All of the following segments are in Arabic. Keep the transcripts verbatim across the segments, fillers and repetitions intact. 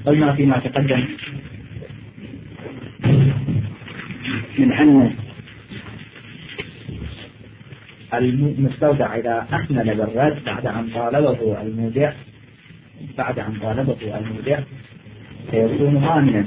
قلنا فيما تقدم من أن المستودع إذا أحمل بالرد بعد أن طالبه المودع بعد أن طالبه المودع سيكون ضامنا،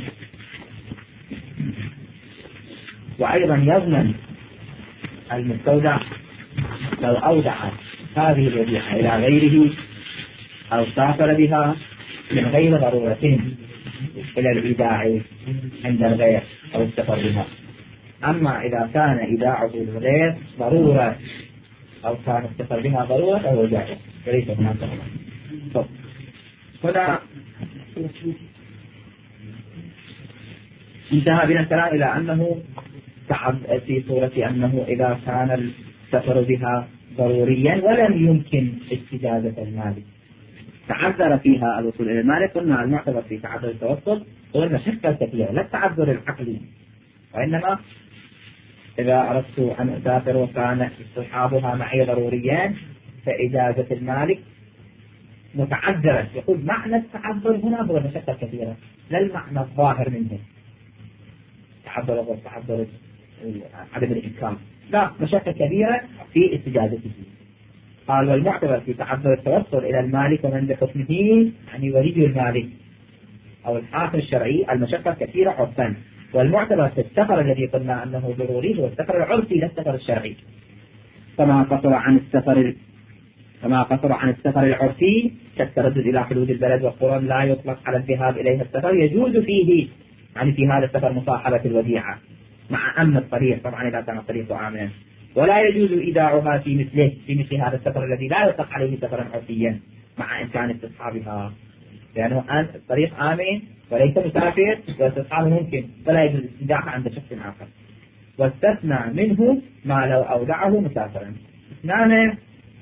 وأيضا يضمن المستودع لو أودع هذه الوديعة إلى غيره أو سافر بها من غير ضرورة إلى الإيداع عند الغير أو السفر بها. أما إذا كان إيداعه للغير ضرورة أو كان السفر بها ضرورة فهو جائز وليس هناك ضرورة. هنا انتهى بنا الكلام إلى أنه في صورة أنه إذا كان السفر بها ضروريا ولم يمكن استجازة المالك تعذر فيها الوصول إلى المالك. قلنا المعتبر في تعذر التوصل هو المشقة الكثيرة لا التعذر العقلي، وإنما إذا أردت أن أسافر وكان استصحابها معي ضروريان فإجازة المالك متعذرة. يقول معنى التعذر هنا هو المشقة الكثيرة لا المعنى الظاهر منه تعذر أو تعذر عدم الإمكان، لا مشقة كبيرة في استجازته. قال والمعتبر في تعذر التوصل إلى المالك ومن بحكمه يعني ولي المالك أو الحاكم الشرعي المشقة كثيرة عرفا. والمعتبر في السفر الذي قلنا أنه ضروري هو السفر العرفي لا السفر الشرعي. كما قصر عن السفر كما قصر عن السفر العرفي كالتردد إلى حدود البلد والقرى لا يطلق على الذهاب إليها السفر يجوز فيه يعني في هذا السفر مصاحبة الوديعة مع أمن الطريق طبعا إذا كان الطريق آمنا، ولا يجوز إيداعها في مثله في مثل هذا السفر الذي لا يطلق عليه سفرا عرفيا مع إمكان استصحابها، لأنه الطريق آمن وليس مسافر واستصحابه ممكن فلا يجوز إيداعها عند شخص آخر. واستثنى منه ما لو أودعه مسافرا. اثنان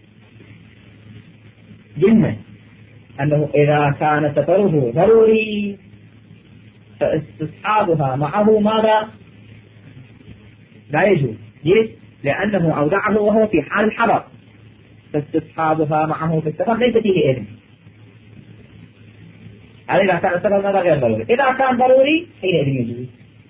جنة أنه إذا كان سفره ضروري فاستصحابها معه ماذا لا يجوز. ليش؟ لأنه أودعه وهو في حال الحضر فاستصحابها معه في السفر ليس فيه إذن. هذا إذا كان السفر ماذا غير ضروري. إذا كان ضروري حينئذ يجوز.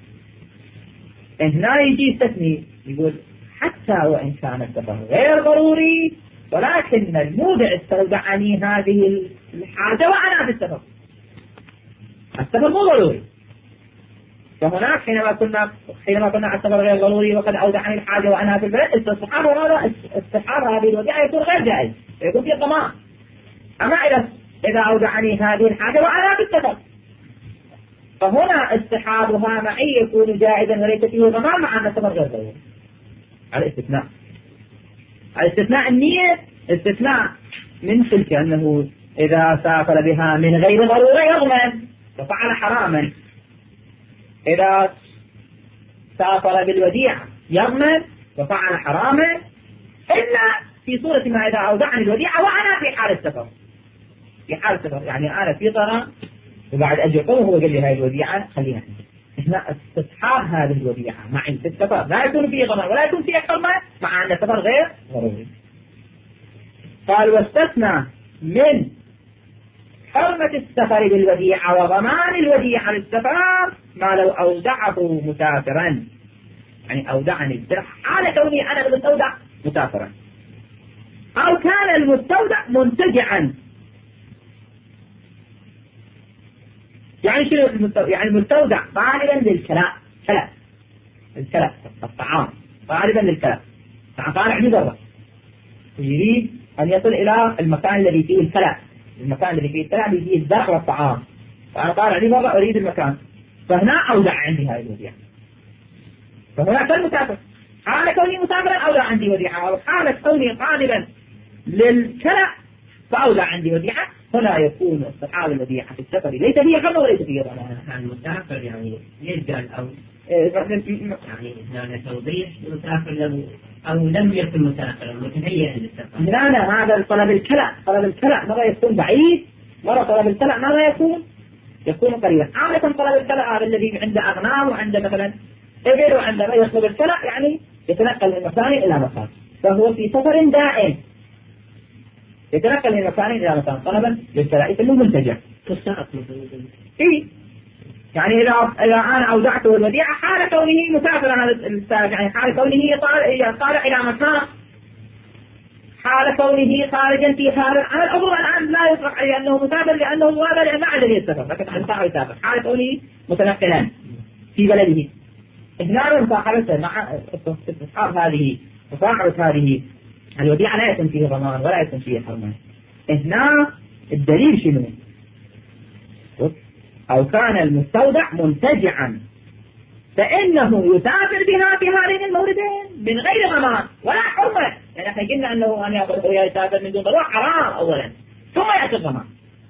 هنا يجي يستثني يقول حتى وإن كان السفر غير ضروري ولكن المودع استودعني هذه الحاجة وأنا في السفر. السفر مو ضروري، فهناك حينما كنا حينما كنا السفر غير ضروري وقد أودعني الحاجة وأنا في البلد استصحاب هذا استصحاب هذه الوديعة يكون غير جائز يكون فيه ضمان. أما إذا إذا أودعني هذه الحاجة وأنا في السفر فهنا استصحابها معي يكون جائزا وليس فيه ضمان مع أن السفر غير ضروري. الاستثناء الاستثناء النية استثناء من تلك أنه إذا سافر بها من غير ضرورة يضمن ففعل حراما، إذا سافر بالوديعة يضمن وفعل حراما، إلا في صورة ما إذا أودعني الوديعة وأنا في حال السفر. في حال السفر يعني أنا في طرق وبعد أجي قوم هو قال لي هاي الوديعة خليها هنا استصحاب هذه الوديعة معي في السفر لا يكون فيه ضمان ولا يكون فيه حرمة مع أن السفر غير ضروري. قال واستثنى من حرمة السفر بالوديعة وضمان الوديعة للسفر ما لو أودعه مسافرا يعني أودعني حال كوني أنا بالمستودع مسافرا أو كان المستودع منتجعا. يعني شنو المستودع؟ يعني المستودع غالبا للكلاء كلاء الكلاء الطعام غالبا للكلاء طالع مدرة يريد أن يصل إلى المكان الذي فيه الكلاء المكان الذي فيه الكلاء اللي فيه الزرع والطعام فأنا طالع مدرة أريد المكان فهنا أودع عندي هذه الوديعة. فهنا كان مسافر حال كوني مسافرا أودع عندي وديعة أو حالة كوني غالبا للكلاء فأودع عندي وديعة. هنا يكون استحال الوديعة في السفر ليس فيه حرمة وليس فيه ضمان. المسافر يعني يسأل أو يعني هنا توضيح مسافر له أو لم يكن مسافرا متهيئا للسفر. لا لا هذا طلب الكلاء طلب الكلاء مرة يكون بعيد مرة طلب الكلاء ماذا يكون يكون قريبا. عادة طلب الكلاء هذا الذي عنده أغنام وعنده مثلا إبل وعنده يطلب الكلاء يعني يتنقل من مكان إلى مكان فهو في سفر دائم يتنقل من مكان إلى مكان طلبا للكلاء يسموه منتجع تستغرق مثلا. إيه يعني إذا إذا أنا أودعته الوديعة حال كونه مسافرا هذا السائق، يعني حال كونه طالع إلى مكان، حال كونه خارجا في خارج عن الأمر الآن لا يطلق عليه أنه مسافر لأنه مواضع لأن ما عدل يسافر، لكن عن ساعة يسافر حال كونه متنقلا في بلده. هنا مصاحبته مع استصحاب هذه مصاحبة هذه الوديعة لا يكون فيه ضمان ولا يكون فيه حرمان. هنا الدليل شنو؟ أو كان المستودع منتجعا فإنه يسافر بها في هذين الموردين من غير ضمان ولا حرمة، يعني احنا قلنا أنه أن يأخذ وياه يسافر من دون ضمان حرام أولا ثم يأتي الضمان،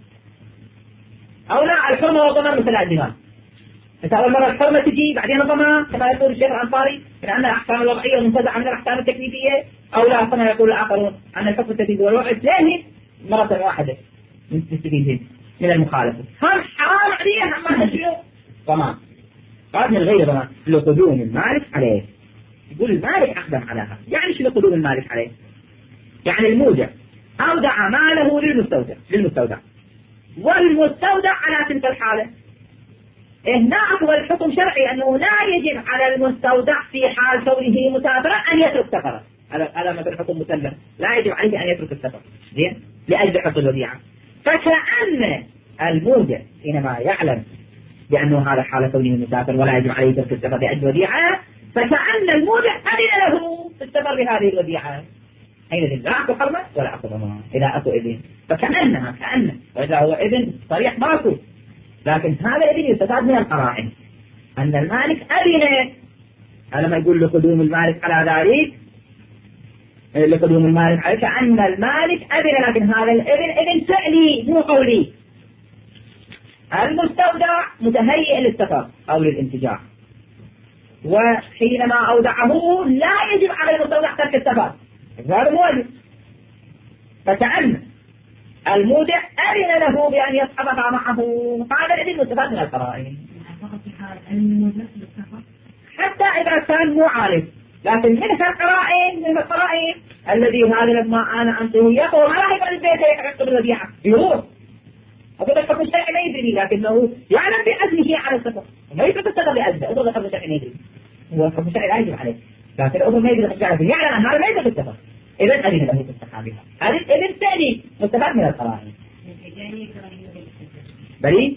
أو لا الحرمة والضمان مثل الدماء. أنت أول مرة الحرمة تجي بعدين الضمان كما يقول الشيخ الأنصاري من أن الأحكام الوضعية منتزعة من الأحكام التكليفية، أو لا كما يقول الآخرون أن الحكم التكليفي والوضعي له مرة واحدة من تستفيدهم من المخالفة. هم حرام عليه هم ما تشيله ضمان، قال من غير ضمان لقدوم المالك عليه. يقول المالك أقدم على هذا، يعني شو لقدوم المالك عليه؟ يعني المودع أودع ماله للمستودع للمستودع والمستودع على تلك الحالة. هنا أفضل الحكم شرعي أنه لا يجب على المستودع في حال كونه مسافرا أن يترك سفره، هذا مثل الحكم مسلم، لا يجب عليه أن يترك السفر زين لأجل حفظ الوديعة. فكأن المودع حينما يعلم بأنه هذا حال كونه مسافر ولا يجب عليه ترك السفر لأجل الوديعة، فكأن المودع أذن له في السفر بهذه الوديعة، حينئذ لا أكو حرمة ولا أكو ضمان إذا أكو إذن، فكأنها كأن وإذا هو إذن صريح ماكو. لكن هذا الإذن يستفاد من القرائن أن المالك أذن، على ما يقول لقدوم المالك على ذلك لقدوم المالك على كأن المالك أذن، لكن هذا الإذن إذن فعلي مو قولي. المستودع متهيئ للسفر أو للانتجاع، وحينما أودعه لا يجب على المستودع ترك السفر، هذا مو واجب. فكأن المودع أذن له بأن يصحبها معه، هذا الذي مستفاد من القرائن. حتى إذا كان مو عارف، لكن من القرائن من القرائن الذي هذا لما أنا أنته يقول ما راح يقعد البيت يحقق الوديعة يروح. أقول لك حكم الشرع ما يدري، لكنه يعلم بأذنه على السفر وما يترك السفر بأذنه. أقول لك حكم الشرع ما يدري، هو حكم الشرع لا يجب عليه، لكن أقول ما يدري يعلم أن هذا ما يترك السفر، إذا أذن له في السحابها. هذا إذن ثاني مستفاد من القرائن. بلي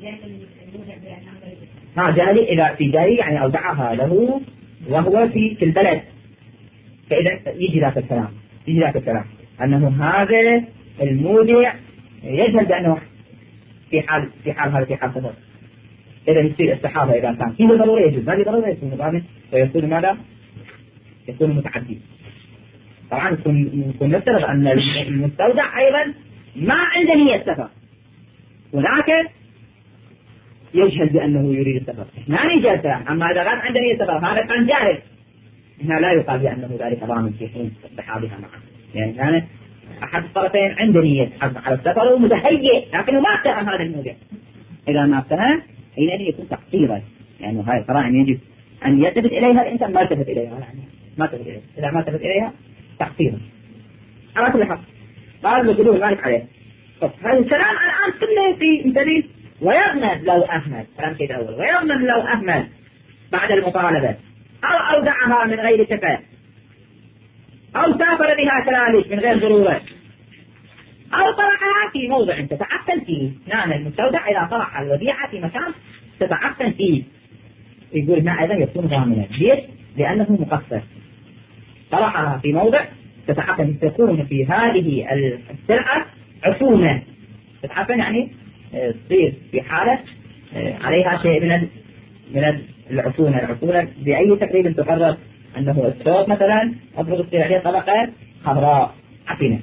ها جاري إذا في جاري يعني أودعها له وهو في في البلد، فإذا يجي ذاك الكلام يجي ذاك الكلام أنه هذا المودع يجهل بأنه في حال في حال هذا في حال سفر، إذا يصير السحابة إذا كان فيه ضرورة يجوز، هذه ضرورة يكون مضامن ويكون ماذا؟ يكون متعدي. طبعا يكون نفترض أن المستودع أيضا ما عنده نية سفر ولكن يجهل بأنه يريد السفر، هنا نجاسة. أما إذا كان عنده نية سفر هذا كان جاهل، هنا لا يقال بأنه ذلك ضامن في حين سحابها معه، يعني كان أحد الطرفين عنده نية على السفر ومتهيئ لكنه ما افتهم هذا الموضع. إذا ما افتهم حينئذ يكون تقصيرا، يعني هاي القرائن يجب أن يلتفت إليها الإنسان ما التفت إليها، يعني ما التفت إليها، إذا ما التفت إليها تقصيرا على كل حال. قال لقدوم المالك عليه. طب هذا الكلام الآن كله في دليل ويضمن لو أهمل، كلام كده أول ويضمن لو أهمل بعد المطالبة أو أودعها من غير اتفاق أو سافر بها كذلك من غير ضرورة أو طرحها في موضع تتعفن فيه. نعم المستودع إذا طرح الوديعة في مكان تتعفن فيه يقول هنا أيضا يكون ضامنا. ليش؟ لأنه مقصر. طرحها في موضع تتعفن، تكون في هذه السلعة عفونة، تتعفن يعني تصير في حالة عليها شيء من من العفونة. العفونة بأي تقريب تقرر أنه الثوب مثلا أفرض تصير عليه طبقة خضراء عفنة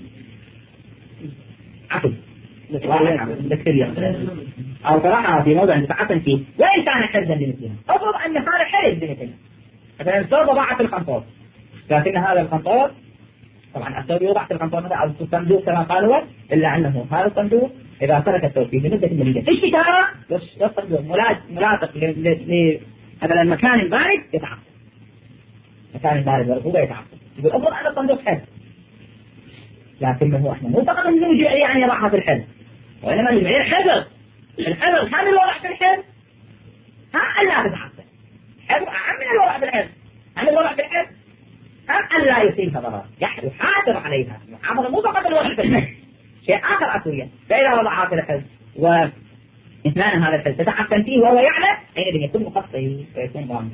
عفن أو طرحها في موضع تتعفن فيه وإن كان حرزا لمثلها. أفرض أن هذا حرز لمثلها، مثلا الثوب وضع في القنطور لكن هذا القنطور طبعا الثوب يوضع في القنطور مثلا أو في الصندوق كما قالوا، إلا أنه هذا الصندوق إذا ترك الثوب فيه لمدة مليئة في الشتاء يصدق ملاصق لهذا المكان البارد يتعفن، مكان البارد والرطوبة يتعفن. يقول أفضل هذا الصندوق حرز، لكنه احنا مو فقط انه يعني راحة في الحرز وإنما المعير حفظ الحفظ هل الوضع في الحفظ؟ ها ألا تتعطل. الحفظ أهم من الوضع في الحفظ. هل الوضع في الحفظ؟ ها ألا يصيبها ضرر، يحافظ عليها. المحافظة مو فقط الوضع في الحفظ، شيء آخر أسوية. فإذا وضعها في الحفظ وإثنان هذا الحفظ تتحسن فيه وهو يعلم، حينئذ يكون مخصص ويكون ضامن.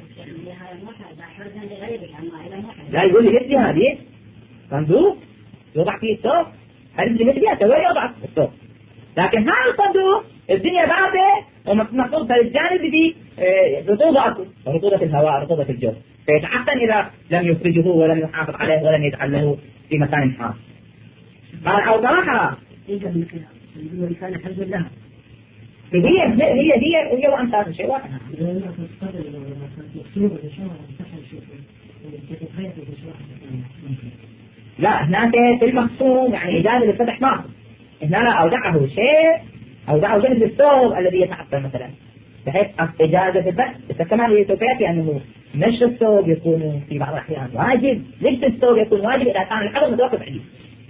لا يقول لي مثل هذه صندوق يوضع فيه الثوب، هذه مثلها سوي يوضع الثوب، لكن هذا الصندوق الدنيا باردة ومحطوط في الجانب دي رطوبة أكو، رطوبة الهواء رطوبة الجو، فيتحسن إذا لم يخرجه ولم يحافظ عليه ولم يجعل له في مكان حار. قال أو صراحة كان الحمد لله هي هي هي هي وأنت شيء واحد. لا هناك في المقسوم يعني إجازة للفتح ما هنا أودعه شيء أودعه شيء للثوب الذي يتعطل مثلا، بحيث إجازة الفتح كمان يتوفيتي أنه نشر الثوب يكون في بعض الأحيان واجب، لبس الثوب يكون واجب إذا كان الحفظ متوقف عليه.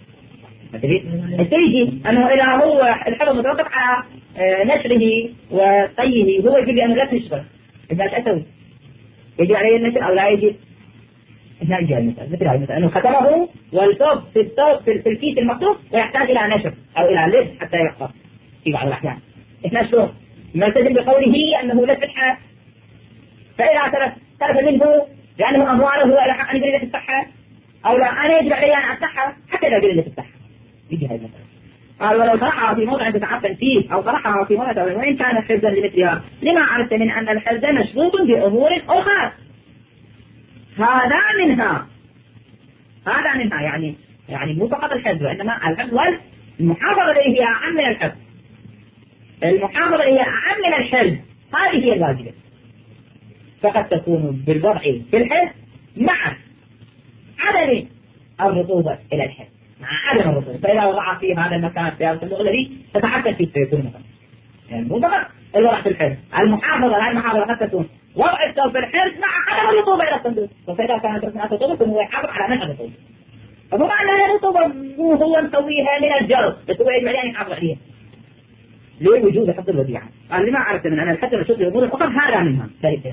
التيجي أنه إذا هو الحفظ متوقف على نشره وطيه هو يجب أنه لا تنشره، إذا أسوي يجب عليه النشر أو لا يجب. هنا يجي المثال مثل هذا المثال أنه ختمه والثوب في الثوب في الكيس المكتوب ويحتاج إلى نشر أو إلى لبس حتى يحفظ في بعض الأحيان. إحنا شلون نلتزم بقوله أنه لا فتحة، فإذا ترك ترك منه لأنه أمواله إلى حق أن يجري الصحة أو لا أنا يجب علي أن أفتحها حتى لا يجري الصحة. يجي هذا المثال. قال ولو طرحها في موضع تتعفن فيه أو طرحها في موضع وإن كان حفظا لمثلها لما عرفت من أن الحفظ مشروط بأمور أخرى. هذا منها هذا منها يعني يعني مو فقط الحفظ وإنما الحفظ والمحافظة التي هي أعم من الحفظ. المحافظة هي أعم من الحفظ، هذه هي الواجبة. فقد تكون بالوضع في الحفظ مع عدم الرطوبة إلى الحفظ، مع عدم الرطوبة. فإذا وضع في هذا المكان في هذا الصندوق الذي تتحكم فيه فيكون مكان يعني مو فقط الوضع في الحفظ. المحافظة هذه المحافظة قد تكون وضع الثوب في الحفظ مع عدم الرطوبة إلى الصندوق، فإذا كانت رطوبة الرطوبة هو يحافظ على منع الرطوبة. فمو معنى أن الرطوبة مو هو مسويها من الجرد، بس هو يجب عليه أن يحافظ عليها لوجود حفظ الوديعة. قال لما عرفت من أن الحفظ مشروط بأمور أخرى هذا منها.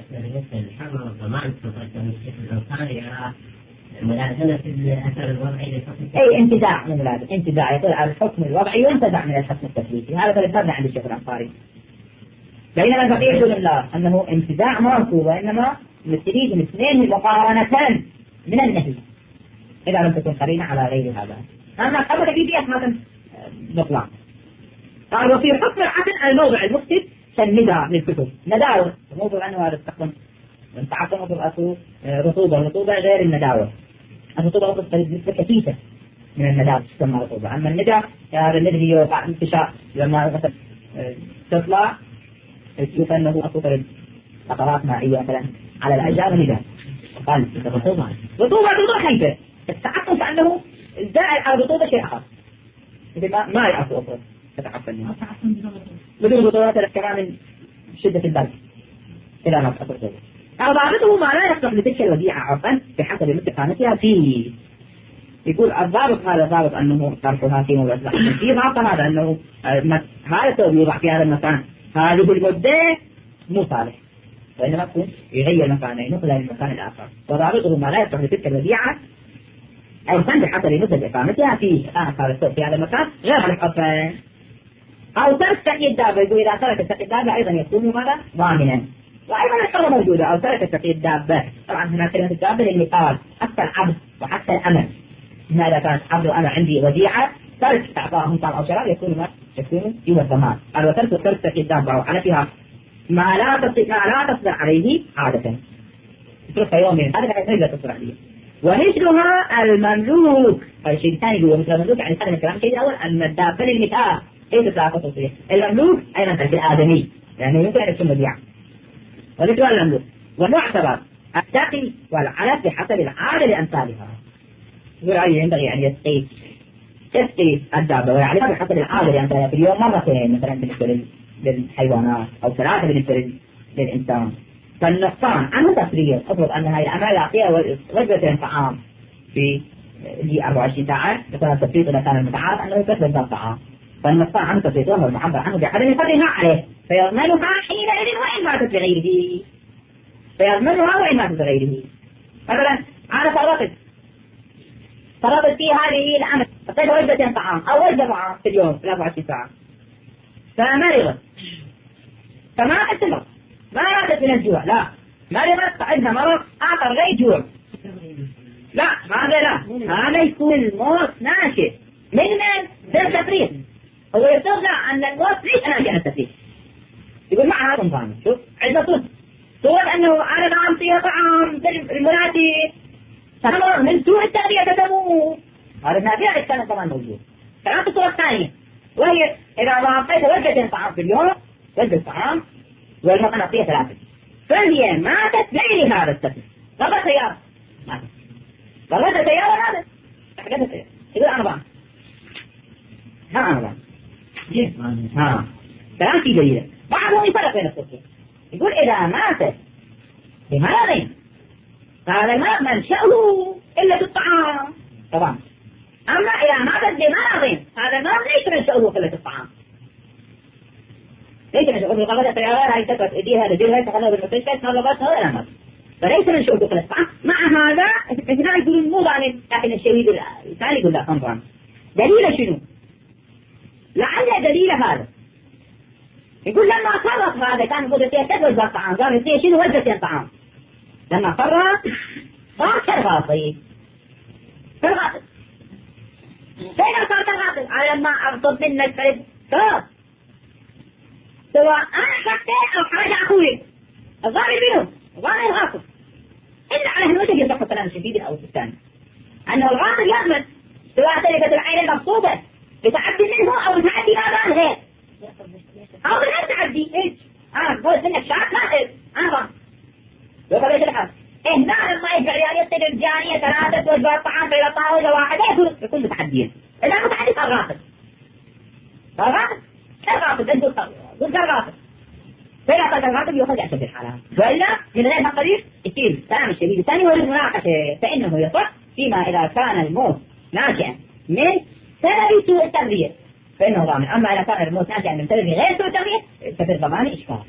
ملازمة الأثر الوضعي أي انتزاع من ملازم انتزاع يقول الحكم الوضعي ينتزع من الحكم التكليفي. هذا فلسفنا عند الشيخ الأنصاري. بينما الفقيه يقول الله أنه انتزاع مركوب وإنما نستفيد من اثنين مقارنتان من النهي إذا لم تكن قرينة على غير هذا. أما الحكم التكليفي أسمى بطلان. قال وفي حكم العقل الموضع المفسد كالندى للكتب نداوة موضوع أنه هذا استخدم من تعطم في الأصل رطوبة رطوبة غير النداوة. الرطوبة أصل نسبة كثيفة من النداوة تسمى رطوبة. أما الندى هذا الذي يوقع انتشار لما مثلا تطلع تشوف أنه أصل قطرات مائية مثلا على الأشجار ندى. قال رطوبة رطوبة رطوبة خيفة. التعطم كأنه زائد على الرطوبة شيء آخر مثل ما ما يعرف أصل تتعفن منها بدون رطوبة كمان من شدة البرد إلى ما تأثر رطوبة. ضابطه ما لا يصلح لتلك الوديعة عرفا بحسب استقامتها فيه. يقول الضابط هذا ضابط أنه طرحها في موضع الزحمة. في ضابط هذا أنه هذا الثوب يوضع في هذا المكان هذه المدة مو صالح وإنما تكون يغير مكانه ينقله للمكان الآخر. وضابطه ما لا يصلح لتلك الوديعة عرفا بحسب مدة إقامتها فيه. هذا الثوب في هذا المكان غير عرفا أو ترك تقي الدابة. يقول إذا ترك تقي الدابة أيضا يكون ماذا ضامنا. وأيضا الحرة موجودة أو ترك تقي الدابة. طبعا هنا كلمة الدابة للمثال حتى العبد وحتى الأمل. هنا إذا كانت عبد وأنا عندي وديعة ترك إعطائهم طعام أو شراب يكون ما يكون يوم الضمان. قال وترك ترك تقي الدابة وعلى فيها ما لا تصدر ما لا تصدر عليه عادة. ترك يومين هذا بحيث لا تصدر عليه. ونشرها المملوك. الشيء الثاني هو مثل المملوك يعني هذا الكلام الشيء الأول أن الدابة للمثال إيه تتعاطى تصير المملوك أيضا ترك الآدمي يعني يمكن أن يكون وديعة. ونشر المملوك والمعتبر التقي والعلف بحسب العادة لأمثالها. ورأيه ينبغي أن يسقي تسقي الدابة ويعرفها بحسب العادة لأمثالها في اليوم مرتين مثلا بالنسبة للحيوانات أو ثلاثة بالنسبة للإنسان. فالنقصان عنه تفريغ أفضل أنها الأعمال العقلية وجبة طعام في اللي أربعة وعشرين ساعة مثلا التفريغ إذا كان المتعارف أنه كثرة الطعام فالنصان عنه تفريطها والمعبر عنه بعدم قدرها عليه فيضمنها حينئذ وإن ماتت بغيره فيضمنها وإن ماتت بغيره. مثلا أنا فرطت فرطت في هذه العمل أعطيت وجبة طعام أو وجبة طعام في اليوم في أربعة وعشرين ساعة فمرضت فما تمرض ما ماتت من الجوع لا مرضت عندها مرض آخر غير جوع لا هذا لا هذا يكون الموت ناشئ من من التفريط. هو يستطيع أن الموت ليس ناشئ عن التفريط. يقول مع هذا نظام شوف عندنا صوت صور أنه أنا لا أعطيها طعام المناسب فمرض من سوء التغذية تموت. هذا النافع كان طبعا موجود. كانت الصورة الثانية وهي إذا أعطيت وجبة طعام في اليوم وجبة طعام والمطعم أعطيها ثلاثة فهي ماتت بغير هذا التفريط. غلط سيارة ماتت غلط سيارة ماتت حاجات سيارة يقول أنا بعض ها أنا بعض ها كلام في جديدة بعضهم يفرق بين الصورتين يقول إذا ماتت بمرض هذا المرض منشأه إلا الطعام طبعا. أما إذا ماتت بمرض هذا المرض ليس منشأه إلا الطعام ليس منشأه في قبضة السيارة هاي تكت إيديها رجلها تخلوها بالمستشفى تخلبت هذا الأمر فليس منشأه إلا الطعام. مع هذا اثناء يقولون مو ظالم لكن الشهيد الثاني يقول لا طبعا. دليل شنو؟ لعل دليل هذا يقول لما فرط هذا كان المفروض يصير كيف وجبة طعام قال يصير شنو وجبة طعام لما فرط صار كالغاصب كالغاصب فإذا صار كالغاصب على ما أغضب منك فرد صار سواء أنا حكيت أو حاجة أخوي الظاهر منهم الظاهر الغاصب إلا على هالوجه يصح الكلام الشديد أو الثاني أنه الغاصب يضمن سواء تلفت العين المقصودة بتعدي منه أو بتعدي ما غير أو غير تعدي إيش أنا قلت منك شعب لا إيش أنا غاصب يقول إيش الحال هنا لما يرجع يعني يصير الجانية ثلاثة وجبات طعام بين طاولة واحدة يكون يكون متحديا إذا متحدي صار غاصب صار غاصب كالغاصب أنت قلت كالغاصب فإذا صار كالغاصب يأخذ يعتبر حالها وإلا من غير هالطريق يصير كلام الشديد الثاني هو المناقشة فإنه يصح فيما إذا كان الموت ناشئا من سبب سوء التغذية فإنه ضامن. أما إذا كان الموت ناشئا من سبب غير سوء التغذية ففي الضمان إشكال.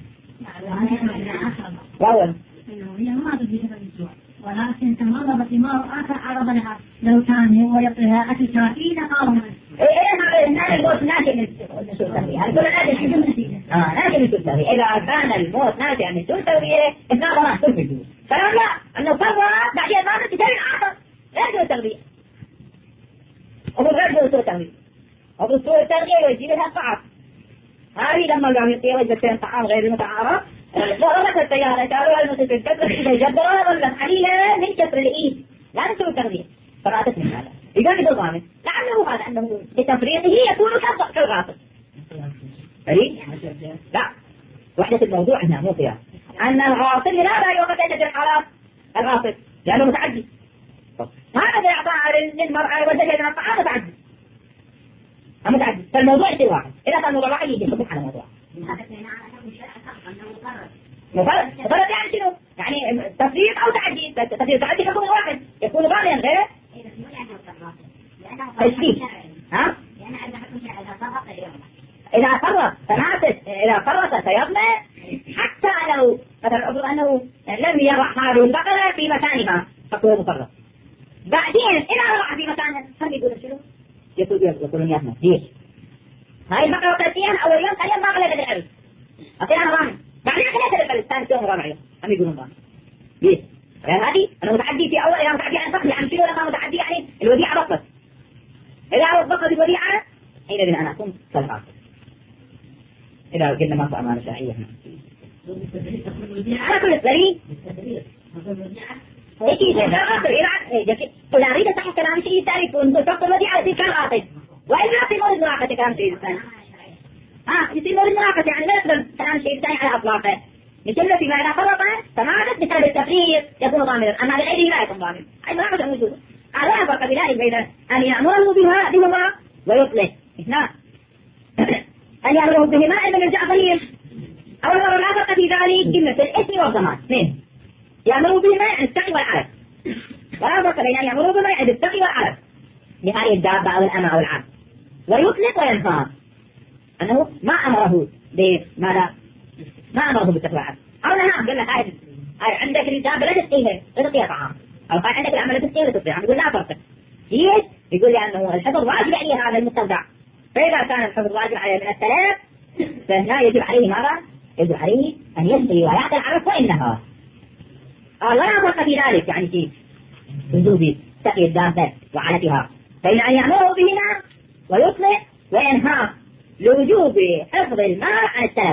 وهو إنه هي ما تجي سبب الجوع ولكن تمرض بمرض آخر عرض لها لو كان هو يعطيها أكل كافي لقاومه. إيه إيه هذا الموت ناشئ من سوء التغذية. هذا كل ناشئ من سوء التغذية. آه ناشئ من سوء التغذية. إذا كان الموت ناشئ من سوء التغذية إثناء ضمان سوء الجوع. فلا لا أنه فرض بعدين ماتت بسبب آخر غير سوء التغذية. وهو غير سوء التغذية. وهو سوء التغذية يجيب لها الطعام. هذه لما قام يعطيها وجبتين طعام غير المتعارف ضربت السيارة قالوا المسجد الكبر إذا جبرها ظلت عليها من كسر الإيد لا نسوي التغذية فرأتت من هذا يقال له ضامن لعله هذا أنه بتفريطه يكون كالغاصب فريد لا وحدة الموضوع هنا مو قياس أن الغاصب لماذا يوقف عدة الحالات الغاصب لأنه متعدي هذا إعطاء للمرأة والزجاج من الطعام متعدي متعدي فالموضوع يصير واحد إذا كان موضوع واحد يجي يصبح على موضوع مفرد مفرد يعني شنو؟ يعني تفريط أو تعدي تفريط تعدي حكم واحد يكون غاليا غير تشكيل ها؟ إذا فرط فماتت إذا فرط سيضمن حتى لو مثلا أفرض أنه لم يضع هذه البقرة في مكانها فهو مفرط بعدين إذا وضع في مكانها هم يقولون شنو؟ يقولون يضمن ليش؟ هاي البقرة ثلاثين أول يوم ثاني يوم ما غلبت العرض أصيرها ضامن بعدين ثلاثة الثالث ثاني يوم رابع هم يقولون ضامن ليش؟ لأن هذه أنا متعدي في أول إذا متعدي عن فقد عن شنو لما متعدي يعني الوديعة بطلت إذا بطلت الوديعة حينئذ أنا أكون كالغاصب إذا قلنا ما في أمانة شرعية على كل السري يجي كالغاصب إذا أريد صحيح كلام شيء تعرف أن تفقد الوديعة يصير كالغاصب وإلا في مورد مراقبة كلام شيء ثاني ها يصير مورد مراقبة يعني لا يقدر كلام شيء ثاني على أطلاقه مثل فيما إذا فرط فماتت بسبب التفريط يكون ضامنا أما بغيره لا يكون ضامنا أي مراقبة موجودة على فرق بذلك بين أن يأمره بها بهما ويطلق اثنان أن يأمره بهما إذا يرجع ضمير أو المرة لا فرق في ذلك كلمة الاسم والضمان اثنين يأمره بهما عن التقي والعرب ولا فرق بين أن يأمره بهما عن التقي والعرب بهذه الدابة أو الأمة أو العبد ويطلق وينهار أنه ما أمره بماذا؟ ما أمره بالتفاعل أو نعم قال له هاي عندك الدابة لا تسقيها لا تسقيها طعام، أو هاي عندك الأمل لا تسقيها لا تسقيها، يقول لا فرق. ليش؟ يقول لأنه الحفظ واجب عليه هذا المستودع، فإذا كان الحفظ واجب عليه من السلام فهنا يجب عليه ماذا؟ يجب عليه أن يسقي ويعطي العرف وإنها قال ولا فرق في ذلك، يعني في وجوب سقي الدابة وعلفها، فإن أن يأمره بهما ويطلق وينهى لوجوب حفظ الماء عن السلف.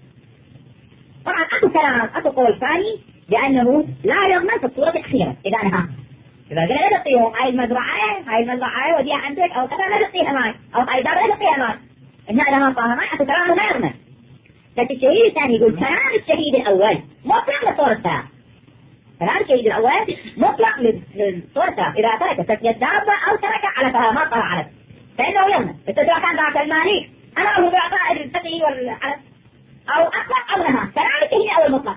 طبعا أكو كلام أكو قول ثاني بأنه لا يضمن في الصورة الأخيرة إذا نهى، إذا قال لا تسقيهم هاي المزرعة هاي المزرعة وديها عندك أو كذا لا تسقيها ماء أو هاي الدابة لا تسقيها ماء، إنها إذا ما طاها ماء أكو كلام لا يضمن. لكن الشهيد الثاني يقول كلام الشهيد الأول مطلق للصورة الثانية، كلام الشهيد الأول مطلق للصورة الثانية، إذا ترك سقي الدابة أو ترك علفها ما طاها علف فإنه يضمن. إذا كان ذاك المالك أنا أقول بإعطاء السقي والعلف أو أطلق أو نهى، كلام الشهيد الأول مطلق.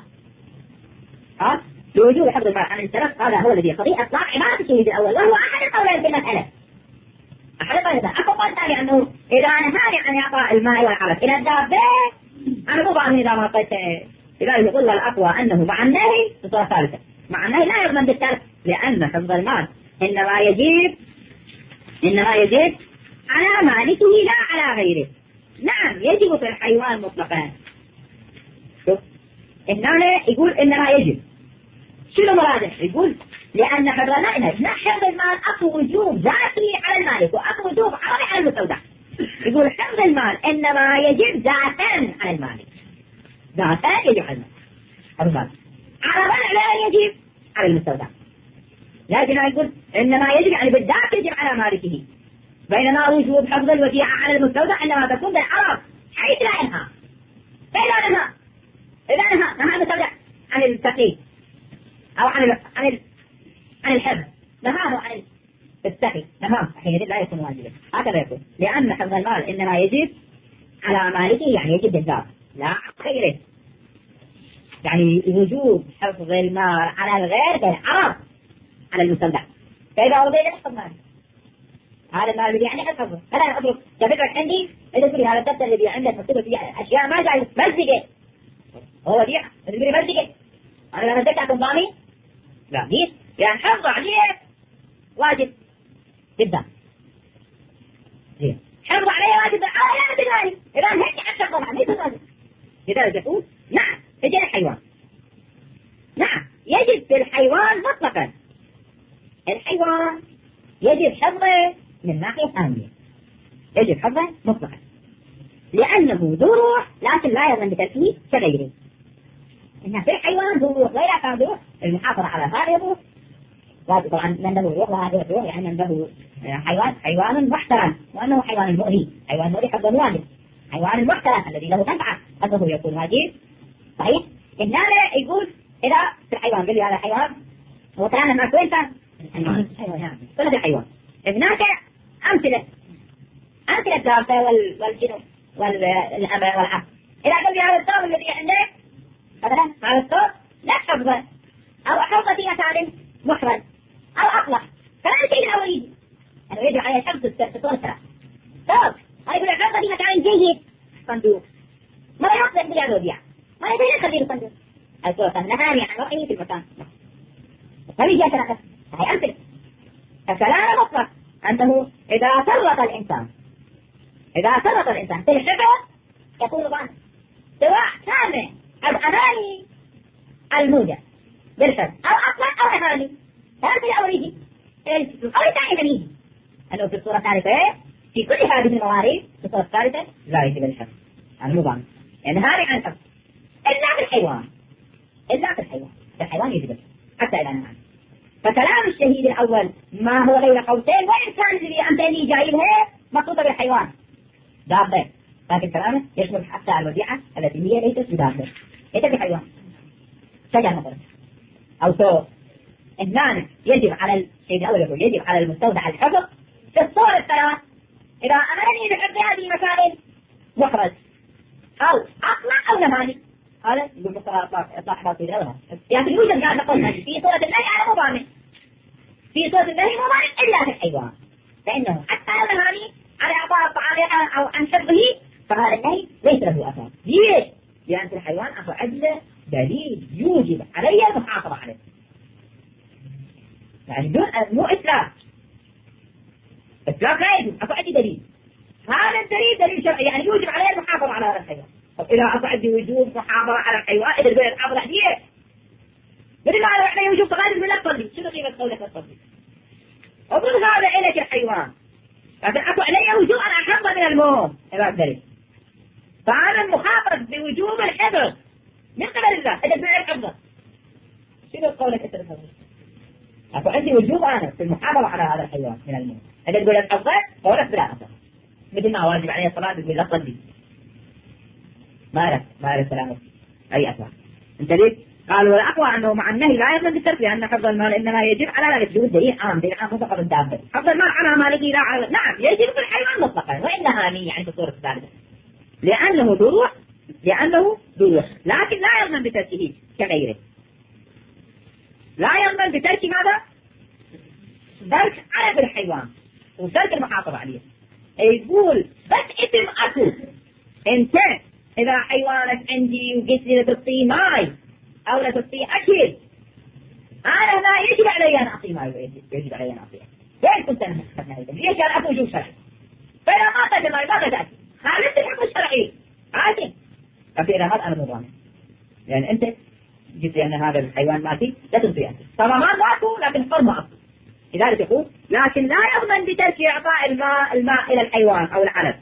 ها لوجوب حفظ الماء عن السلف هذا هو الذي يقتضي إطلاق عبارة الشهيد الأول، وهو أحد القولين في المسألة. أحد القولين أكو قول ثاني أنه إذا نهاني عن إعطاء الماء والعلف إلى الدابة أنا مو بعمل إذا ما قلت إذا يقول الأقوى أنه مع النهي في الصورة الثالثة، مع النهي لا يضمن بالترك، لأن حفظ المال إنما يجب إنما يجب على مالكه لا على غيره. نعم يجب في الحيوان مطلقا. شوف هنا يقول إنما يجب، شنو مراده؟ يقول لأن حفظ المال حفظ المال أكو وجوب ذاتي على المالك وأكو وجوب عرضي على المستودع. يقول حفظ المال إنما يجب ذاتا على المالك، ذاتا يجب على المالك حفظ المال، عرضا لا يجب على المستودع. لكن يقول إنما يجب يعني بالذات يجب على مالكه، بينما وجوب حفظ الوديعة على المستودع إنما تكون بالعرض حيث لا ينهى. فإذا نهى إذا نهى نهى المستودع عن التقي أو عن ال عن ال عن الحفظ، نهاه عن التقي نهاه حينئذ لا يكون واجبا. هكذا يقول لأن حفظ المال إنما يجب على مالكه، يعني يجب بالذات لا غيره، يعني وجوب حفظ المال على الغير بالعرض على المستودع. فإذا أريد أحفظ مالي هذا المال الذي يعني أحفظه، فلا أترك كفكرة عندي إذا تقولي هذا الدفتر الذي عندك مكتوب فيه أشياء ما جاي مزقة هو وديع إذا تقولي مزقة أنا لما مزقت أكون ضامي لا ليش؟ يعني حفظ عليه واجب جدا، حفظ عليه واجب على لا تدري إذا هيك حتى حفظ عليه واجب. لذلك يقول نعم يجب الحيوان، نعم يجب في الحيوان مطلقا، الحيوان يجب حفظه من ناحية ثانية، يجب حفظه مطلقا لأنه ذو روح لكن لا يظن بتركيه كغيره. إن في الحيوان ذو روح غير كان ذو روح، المحافظة على هذه الروح واجب طبعا من له روح وهذه الروح يعني من له حيوان حيوان محترم وأنه حيوان مؤذي، حيوان مؤذي حفظه واجب، حيوان المحترم الذي له منفعة حفظه يكون واجب صحيح. إن هذا يقول إذا في الحيوان قال لي هذا حيوان هو كلام ما كوين كان الحيوان كل هذا الحيوان. هناك أمثلة أمثلة الدابة وال والجنو والأمر والعبد. إذا قال لي هذا الثوب الذي عندك مثلا هذا الثوب لا حفظه أو حفظه في مكان محرز أو أطلق فلا شيء الأول يجي أنه يجب عليه حفظ الصورة الثلاث ثوب هذا يقول حفظه في مكان جيد صندوق ما يحفظ بلا وديع ما يدري يخليه الصندوق الصورة نهاني عن وحيه في المكان فلي جاء ثلاثة هي أمثلة. فكلام مطلق أنه إذا فرط الإنسان إذا فرط الإنسان في الحفظ يكون ضامن سواء كان الأماني الموجة بالحفظ أو أطلق أو أماني فهذا الأول يجي الأول الثاني يجي أنه في الصورة الثالثة في كل هذه الموارد في الصورة الثالثة لا يجب الحفظ يعني مو ضامن يعني هذه عن الحفظ إلا في الحيوان إلا في الحيوان في الحيوان يجب الحفظ حتى إذا نعم. فكلام الشهيد الأول ما هو غير قوسين وإن كان الذي أمثالي جايبها مقصودة بالحيوان دابة، لكن كلامه يشمل حتى الوديعة التي هي ليست بدابة ليست بحيوان شجر مثلا أو صور. إذن يجب على الشهيد الأول يقول يجب على المستودع الحفظ في الصور الثلاث إذا أمرني بحفظ هذه المسائل محرز أو أطلق أو نهاني هذا يقول مصطلح إطلاق إطلاق حفاظي لها يعني يوجد قاعد نقول في صورة النهي على مضامن في صورة النهي مضامن إلا في الحيوان فإنه حتى لو نهاني على إعطاء الطعام أو عن حفظه فهذا النهي ليس له أثر. ليش؟ لأن في الحيوان أكو عدله دليل يوجب علي المحافظة عليه، يعني دون مو إطلاق. إطلاق لا يجوز، أكو عندي دليل، هذا الدليل دليل شرعي يعني يوجب علي المحافظة على هذا الحيوان. طب إذا أكو عندي وجوب محافظة على الحيوان، إذا البيت المحافظة عليه مثل ما لو عليه وجوب تغادر من الطبي، شنو قيمة قولك الطبي؟ أقول هذا إليك الحيوان، لكن أكو علي وجوب أن أحفظ من المهم إذا الدليل، فأنا المخاطب بوجوب الحفظ من قبل الله. إذا البيت الحفظ شنو قولك أنت الحفظ؟ أكو عندي وجوب أنا في المحافظة على هذا الحيوان من المهم. إذا تقول الحفظ قولك بلا أثر، مثل ما واجب عليه الصلاة تقول لا تصلي، ما لك ما لك سلامك أي أثر. أنت ليش؟ قالوا الأقوى أنه مع النهي لا يضمن بالترك، لأن حفظ المال إنما يجب على ذلك. يقول دليل عام، دليل عام فقط الدابة. حفظ المال على مالكي لا على، نعم يجب في الحيوان مطلقا، وإنها هامية يعني في الصورة الثالثة، لأنه ضروح، لأنه ضروح، لكن لا يضمن بتركه كغيره. لا يضمن بترك ماذا؟ ترك عرب الحيوان وترك المحافظة عليه. يقول بس اسم أكو، أنت إذا حيوانك عندي وقلت لي لتعطيه ماي أو لتعطيه أكل، أنا ما يجب علي أن أعطيه ماي، يجب علي أن أعطيه. وين كنت أنا مستثنى؟ ليش أنا أكو وجوب شرعي؟ فإذا ما أعطيت ماي ما أعطيت أكل، خالفت الحكم الشرعي عادي. فإذا هذا أنا مضامن، يعني أنت قلت لي أن هذا الحيوان ماتي لا تعطيه أكل، طبعا ما أكو لكن حرمة أكل. لذلك يقول لكن لا يضمن بترك إعطاء الماء الماء إلى الحيوان أو العلف،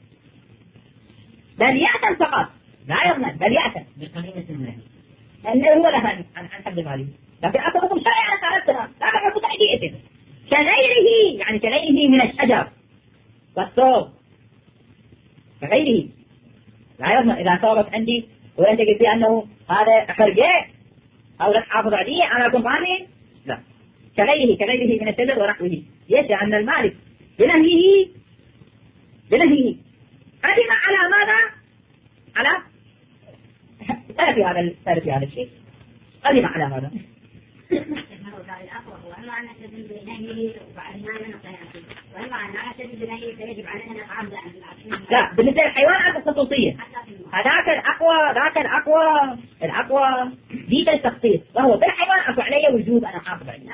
بل يأتم فقط، لا يضمن بل يأتم بقرينة النهي لأنه هو لها عن حد مالي. لكن أكو حكم شرعي أنا تعرفتها، لا حكم تحديد كغيره، يعني كغيره من الشجر والثوب كغيره لا يضمن. إذا ثوبت عندي وأنت قلت لي أنه هذا حرقة أو لا تحافظ عليه أنا أكون ضامن، لا كغيره كغيره من الشجر ونحوه. يجب أن المالك بنهيه بنهيه أدم على ماذا؟ على تعرفي هذا تعرفي هذا الشيء أدم على هذا. لا بالنسبة للحيوان هذا خصوصية، هذاك الأقوى ذاك الأقوى الأقوى دي التخصيص، وهو بالحيوان أكو عليه وجود أنا حافظ عليه.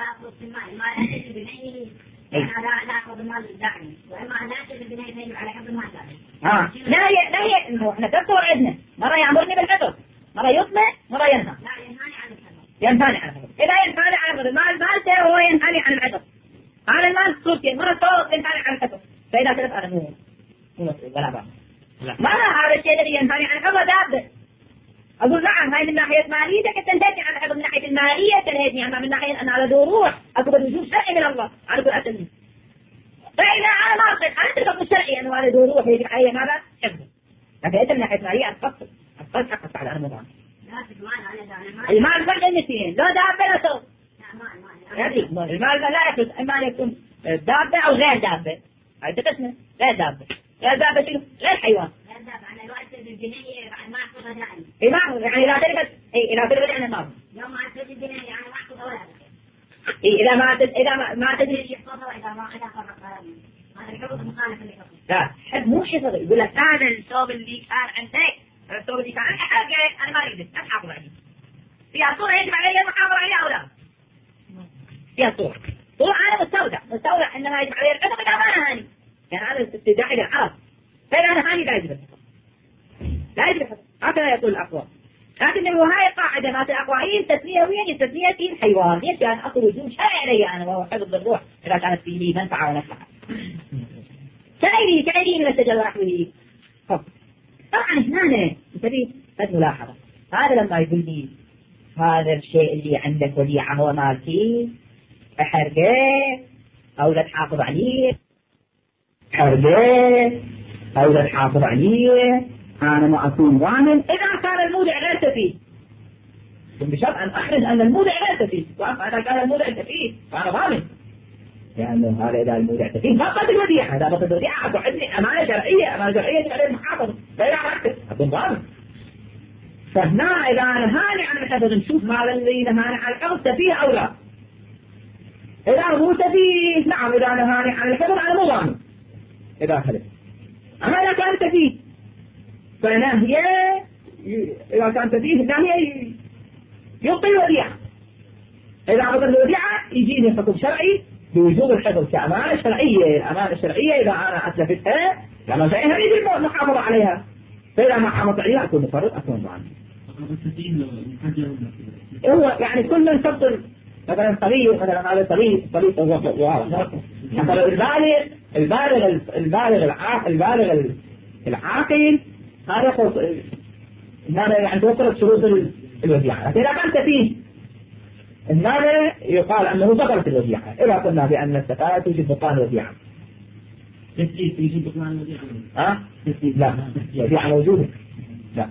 لا ناخذ المال الداعي، واما ناخذ البناء يجب على حفظ المال الداعي. اه لا هي لا هي انه احنا دكتور عندنا مره يامرني بالحفظ، مره يطمع، مره ينهى. لا ينهاني عن الحفظ. ينهاني عن الحفظ. اذا ينهاني عن الحفظ المال مالته هو ينهاني عن الحفظ. هذا المال صورتين، مره صوت ينهاني عن الحفظ. فاذا كذب انا مو مو مسؤول ولا بأس. ما هذا الشيء الذي ينهاني عن الحفظ دابه. أقول نعم هاي من ناحية مالية تنتهي عن الحفظ، من ناحية المالية تنهيني، أما من ناحية أن على ذو روح أكو بالوجوب شرعي من الله على كل أسلم. فإذا أنا ما أصدق أنا الحكم الشرعي أنه هذا ذو روح يجب علي ماذا؟ حفظه. لكن أنت من ناحية مالية أتقصد أتقصد حقك على المضان. المال بعد النسيين لا دابة لا صوت. المال لا يخلص، إما أن يكون دابة أو غير دابة. هاي تقسمه غير دابة. غير دابة شنو؟ غير حيوان. إيه ما يعني إذا تربت إيه إذا تربت يعني ما يوم ما تجد الدنيا يعني ما أخذ أولها. إيه إذا ما تد إذا ما ما تدري يحفظها إذا ما إذا فرق هذا الحفظ مخالف للحفظ. لا حد مو حفظ، يقول لك هذا الثوب اللي كان عندك الثوب اللي كان عندك أنا ما أريده أحافظ عليه. فيها صورة يجب علي المحافظة عليها أو لا؟ فيها صورة. صورة أنا مستودع مستودع إنما يجب علي الحفظ إذا ما نهاني. يعني هذا استدعاء العرب. فإذا نهاني لا يجب الحفظ. لا يجب الحفظ. هكذا يقول الأقوى. لكن هاي القاعدة ما الأقوى هي التسمية وين التسمية في الحيوان. ليش يعني أصل وجود شرعي علي أنا وهو حفظ الروح إذا كانت فيه منفعة ونفعة. كغيره كغيره من الشجر ونحوه. طبعا هنا نسبي قد ملاحظة. هذا لما يقول لي هذا الشيء اللي عندك وديعة هو مالكي احرقه أو لا تحافظ عليه، حرقه أو لا تحافظ عليه، أنا ما أكون ضامن إذا كان المودع غير سفيه. بشرط أن أحرز أن المودع غير سفيه، وإذا كان المودع سفيه فأنا ضامن. لأنه هذا إذا المودع سفيه فقط الوديعة، إذا بقت الوديعة أكو عندي أمانة شرعية، أمانة شرعية على المحافظة لا يعرف أكون ضامن. فهنا إذا نهاني عن الحفظ نشوف ماذا الذي نهاني عن الحفظ سفيه أو لا. إذا مو سفيه نعم، إذا نهاني عن الحفظ أنا مو ضامن إذا حدث. أما إذا كان سفيه فنهي إذا كانت فيه نهي يبطل الوديعة. إذا بطل الوديعة يجيني حكم شرعي بوجوب الحفظ كأمانة شرعية. الأمانة الشرعية إذا أنا أتلفتها لما شيئها يجب المحافظة عليها، فإذا ما حافظت عليها أكون مفرط أكون ضامن. هو يعني كل من تبطل مثلا صغير، مثلا هذا صغير صغير واضح مثلا البالغ البالغ البالغ العاقل البالغ العاقل هذا هذا يعني توصلت شروط الوديعة. لكن إذا كانت فيه هذا يقال أنه بطلت الوديعة. إذا قلنا بأن السفارة توجب بطلان الوديعة. تسليم يجب بطلان الوديعة؟ ها؟ لا، الوديعة موجودة. لا.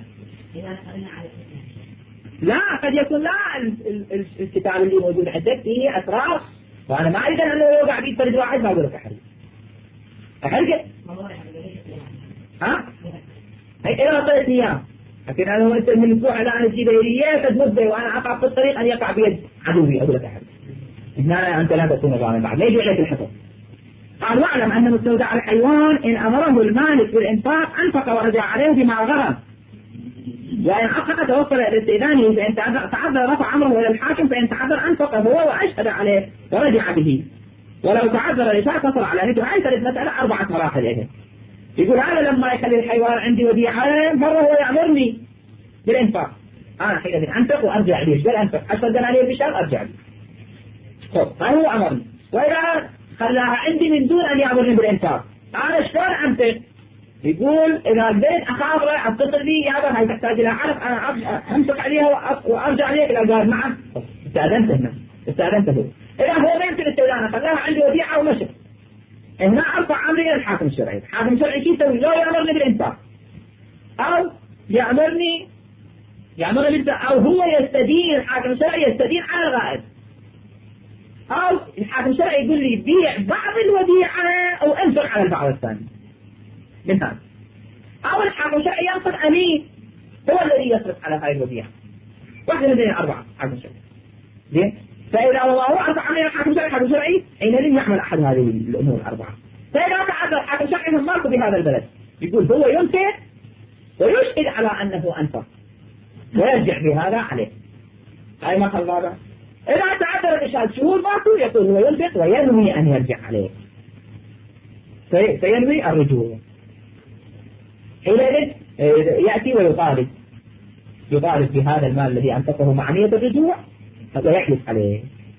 لا قد يكون لا الكتاب اللي موجود عندك فيه أسرار، وأنا ما أريد أنه يوقع بيد فرد واحد ما أقول لك أحرق. أحرق؟ ها؟ هي إلى ثلاث أيام. لكن أنا هو أنت من الأسبوع على أن تجيب إليه تتمده وأنا أقع في الطريق أن يقع بيد عدوي أقول لك أحرق. هنا أنت لا تكون ظالما بعد، لا يجي عليك الحفظ. قال واعلم أن مستودع الحيوان إن أمره المالك بالإنفاق أنفق ورجع عليه بما غرم، وإن أخذ توصل إلى استئذانه فإن تعذر رفع أمره إلى الحاكم، فإن تعذر أنفق هو وأشهد عليه ورجع به، ولو تعذر الإشاء تصل على نفسه. هاي ثلاث مسألة أربعة مراحل إيه. يقول هذا لما يخلي الحيوان عندي وديعة مرة هو يأمرني بالإنفاق، أنا حينئذ أنفق وأرجع ليه. إيش قال أنفق؟ أشهد عليه بشهر أرجع لي. طب هاي هو أمرني. وإذا خلاها عندي من دون أن يأمرني بالإنفاق أنا شلون أنفق؟ يقول إذا بديت أخابره أتصل بي يابا هاي تحتاج إلى عرف أنا أمسك عليها وأرجع عليها إلى قال نعم استأذنت هنا استأذنت هو. إذا هو ما يمكن استئذانه خلاها عندي وديعة ومشي هنا أرفع أمري إلى الحاكم الشرعي. الحاكم الشرعي كيف يسوي؟ لا يأمرني بالإنفاق أو يأمرني يأمرني بالإنفاق أو هو يستدين الحاكم الشرعي يستدين على الغائب، أو الحاكم الشرعي يقول لي بيع بعض الوديعة أو أنفق على البعض الثاني مثال، أو الحاكم الشرعي ينصب أمين هو الذي يصرف على هذه الوديعة. واحدة من بين أربعة حاكم شرعي. زين؟ فإذا الله أرفع عمل الحاكم الشرعي حاكم شرعي حينئذ يعمل أحد هذه الأمور الأربعة. فإذا تعذر الحاكم الشرعي في المالك بهذا البلد يقول هو ينفق ويشهد على أنه أنفق ويرجع بهذا عليه. هاي ما خلابه. إذا تعذر الإشهاد شهور ماكو يقول هو ينفق وينوي أن يرجع عليه فينوي الرجوع. حينئذ يأتي ويطالب يطالب بهذا المال الذي أنفقه مع نية الرجوع ويحلف عليه.